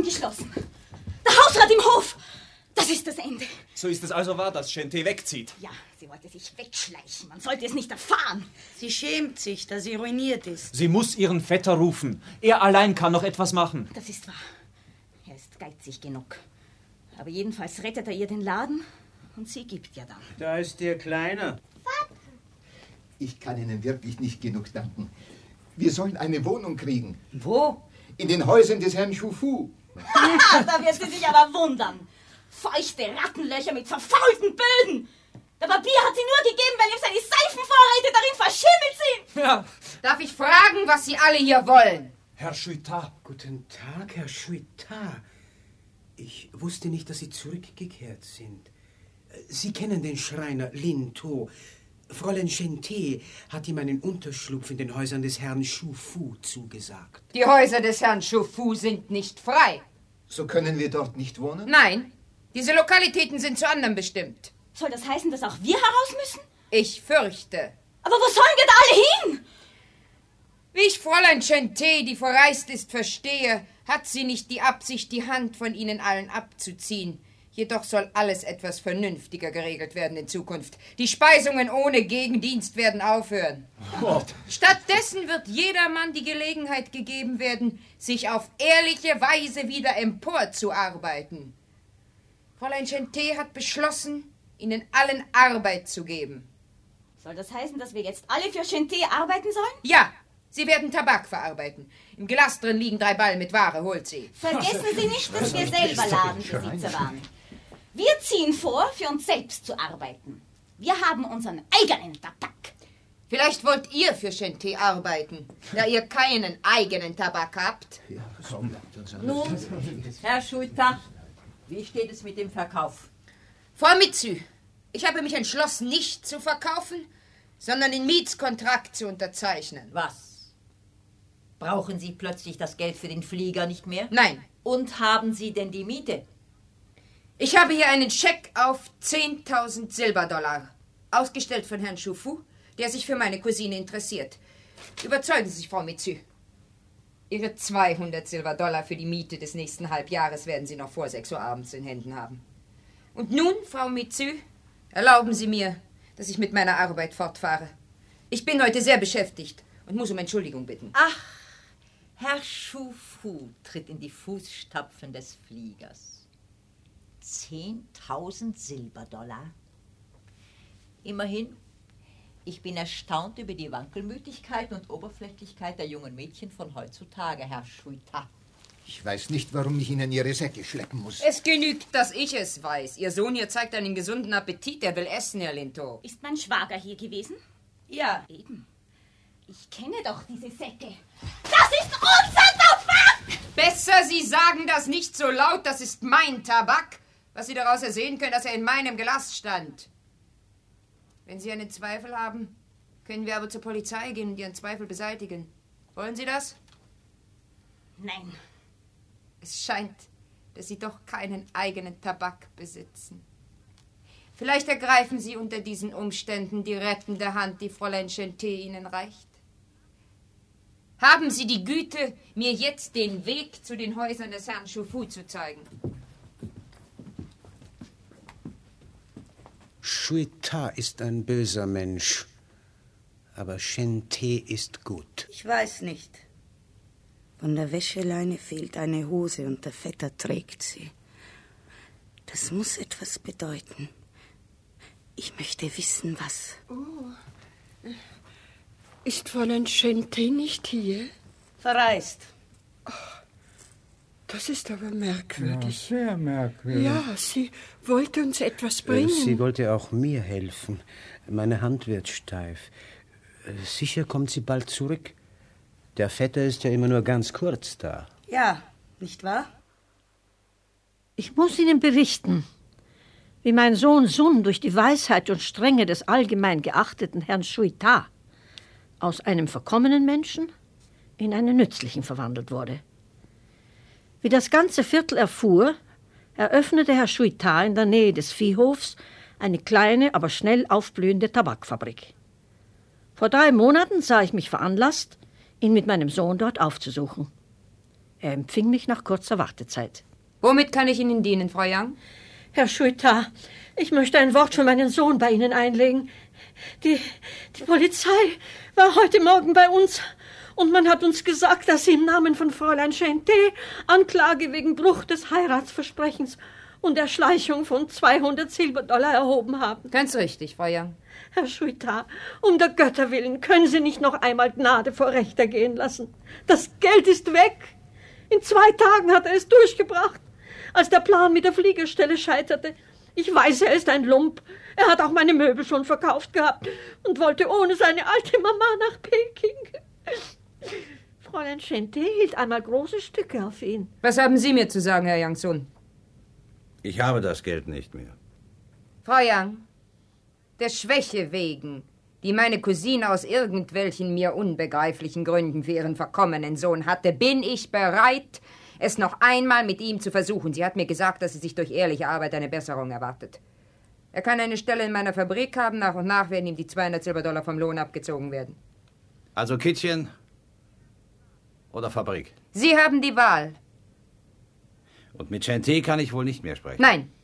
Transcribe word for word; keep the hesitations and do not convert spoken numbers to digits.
eingeschlossen. Der Hausrat im Hof. Das ist das Ende. So ist es also wahr, dass Chanté wegzieht? Ja, sie wollte sich wegschleichen. Man sollte es nicht erfahren. Sie schämt sich, dass sie ruiniert ist. Sie muss ihren Vetter rufen. Er allein kann noch etwas machen. Das ist wahr. Er ist geizig genug. Aber jedenfalls rettet er ihr den Laden und sie gibt ja dann. Da ist der Kleine. Ich kann Ihnen wirklich nicht genug danken. Wir sollen eine Wohnung kriegen. Wo? In den Häusern des Herrn Chouffou. Da wird sie sich aber wundern. Feuchte Rattenlöcher mit verfaulten Böden. Der Barbier hat sie nur gegeben, weil ihm seine Seifenvorräte darin verschimmelt sind. Ja. Darf ich fragen, was Sie alle hier wollen? Herr Chuitat. Guten Tag, Herr Chuitat. Ich wusste nicht, dass Sie zurückgekehrt sind. Sie kennen den Schreiner Lintot. Fräulein Chanté hat ihm einen Unterschlupf in den Häusern des Herrn Chouffou zugesagt. Die Häuser des Herrn Chouffou sind nicht frei. So können wir dort nicht wohnen? Nein, diese Lokalitäten sind zu anderem bestimmt. Soll das heißen, dass auch wir heraus müssen? Ich fürchte. Aber wo sollen wir da alle hin? Wie ich Fräulein Chanté, die verreist ist, verstehe, hat sie nicht die Absicht, die Hand von ihnen allen abzuziehen. Jedoch soll alles etwas vernünftiger geregelt werden in Zukunft. Die Speisungen ohne Gegendienst werden aufhören. Oh. Stattdessen wird jedermann die Gelegenheit gegeben werden, sich auf ehrliche Weise wieder emporzuarbeiten. Fräulein Chanté hat beschlossen, ihnen allen Arbeit zu geben. Soll das heißen, dass wir jetzt alle für Chanté arbeiten sollen? Ja, sie werden Tabak verarbeiten. Im Glas drin liegen drei Ballen mit Ware, holt sie. Vergessen Sie nicht, dass wir selber Ladenbesitzer waren. Wir ziehen vor, für uns selbst zu arbeiten. Wir haben unseren eigenen Tabak. Vielleicht wollt ihr für Chanté arbeiten, da ihr keinen eigenen Tabak habt. Ja, komm. Nun, Herr Chuitat, wie steht es mit dem Verkauf? Frau Mitsü, ich habe mich entschlossen, nicht zu verkaufen, sondern den Mietskontrakt zu unterzeichnen. Was? Brauchen Sie plötzlich das Geld für den Flieger nicht mehr? Nein. Und haben Sie denn die Miete? Ich habe hier einen Scheck auf zehntausend Silberdollar, ausgestellt von Herrn Chouffou, der sich für meine Cousine interessiert. Überzeugen Sie sich, Frau Mitsü. Ihre zweihundert Silberdollar für die Miete des nächsten Halbjahres werden Sie noch vor sechs Uhr abends in Händen haben. Und nun, Frau Mitsü, erlauben Sie mir, dass ich mit meiner Arbeit fortfahre. Ich bin heute sehr beschäftigt und muss um Entschuldigung bitten. Ach, Herr Chouffou tritt in die Fußstapfen des Fliegers. Zehntausend Silberdollar. Immerhin, ich bin erstaunt über die Wankelmütigkeit und Oberflächlichkeit der jungen Mädchen von heutzutage, Herr Chuitat. Ich weiß nicht, warum ich Ihnen Ihre Säcke schleppen muss. Es genügt, dass ich es weiß. Ihr Sohn hier zeigt einen gesunden Appetit. Er will essen, Herr Lintot. Ist mein Schwager hier gewesen? Ja. Eben. Ich kenne doch diese Säcke. Das ist unser Tabak! Besser, Sie sagen das nicht so laut. Das ist mein Tabak. Was Sie daraus ersehen können, dass er in meinem Glas stand. Wenn Sie einen Zweifel haben, können wir aber zur Polizei gehen und Ihren Zweifel beseitigen. Wollen Sie das? Nein. Es scheint, dass Sie doch keinen eigenen Tabak besitzen. Vielleicht ergreifen Sie unter diesen Umständen die rettende Hand, die Fräulein Chanté Ihnen reicht. Haben Sie die Güte, mir jetzt den Weg zu den Häusern des Herrn Chouffou zu zeigen. Chuitat ist ein böser Mensch, aber Chanté ist gut. Ich weiß nicht. Von der Wäscheleine fehlt eine Hose und der Vetter trägt sie. Das muss etwas bedeuten. Ich möchte wissen, was. Oh. Ist Fräulein Chanté nicht hier? Verreist. Oh, das ist aber merkwürdig. Ja, sehr merkwürdig. Ja, sie wollte uns etwas bringen. Sie wollte auch mir helfen. Meine Hand wird steif. Sicher kommt sie bald zurück. Der Vetter ist ja immer nur ganz kurz da. Ja, nicht wahr? Ich muss Ihnen berichten, wie mein Sohn Sun durch die Weisheit und Strenge des allgemein geachteten Herrn Chuitat aus einem verkommenen Menschen in einen nützlichen verwandelt wurde. Wie das ganze Viertel erfuhr, eröffnete Herr Chuitat in der Nähe des Viehhofs eine kleine, aber schnell aufblühende Tabakfabrik. Vor drei Monaten sah ich mich veranlasst, ihn mit meinem Sohn dort aufzusuchen. Er empfing mich nach kurzer Wartezeit. Womit kann ich Ihnen dienen, Frau Young? Herr Schuitar, ich möchte ein Wort für meinen Sohn bei Ihnen einlegen. Die, die Polizei war heute Morgen bei uns und man hat uns gesagt, dass Sie im Namen von Fräulein Chanté Anklage wegen Bruch des Heiratsversprechens und Erschleichung von zweihundert Silberdollar erhoben haben. Ganz richtig, Frau Young. Herr Schuitar, um der Götter willen, können Sie nicht noch einmal Gnade vor Recht ergehen lassen. Das Geld ist weg. In zwei Tagen hat er es durchgebracht, als der Plan mit der Fliegerstelle scheiterte. Ich weiß, er ist ein Lump. Er hat auch meine Möbel schon verkauft gehabt und wollte ohne seine alte Mama nach Peking. Fräulein Chanté hielt einmal große Stücke auf ihn. Was haben Sie mir zu sagen, Herr Youngs Sohn? Ich habe das Geld nicht mehr. Frau Young, der Schwäche wegen, die meine Cousine aus irgendwelchen mir unbegreiflichen Gründen für ihren verkommenen Sohn hatte, bin ich bereit, es noch einmal mit ihm zu versuchen. Sie hat mir gesagt, dass sie sich durch ehrliche Arbeit eine Besserung erwartet. Er kann eine Stelle in meiner Fabrik haben. Nach und nach werden ihm die zweihundert Silberdollar vom Lohn abgezogen werden. Also Kittchen oder Fabrik? Sie haben die Wahl. Und mit Chanté kann ich wohl nicht mehr sprechen? Nein.